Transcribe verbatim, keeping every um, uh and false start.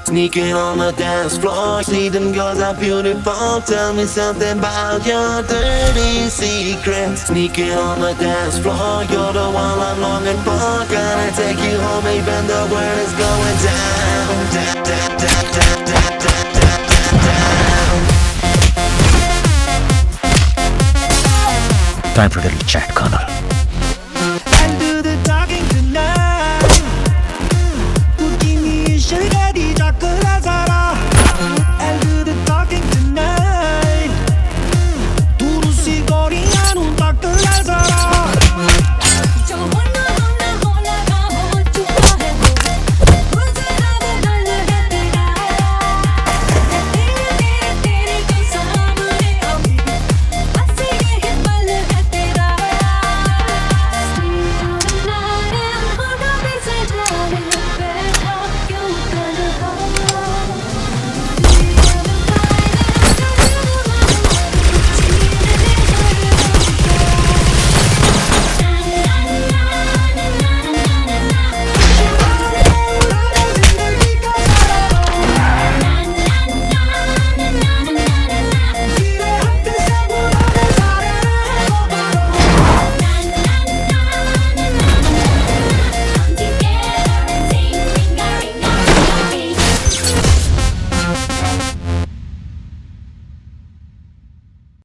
Sneaking on the dance floor, see them girls are beautiful. Tell me something about your dirty secrets. Sneaking on the dance floor, you're the one I'm longing for. Gonna take you home even the world is going down, down, down, down, down, down, down, down, down. Time for a little chat, Connor.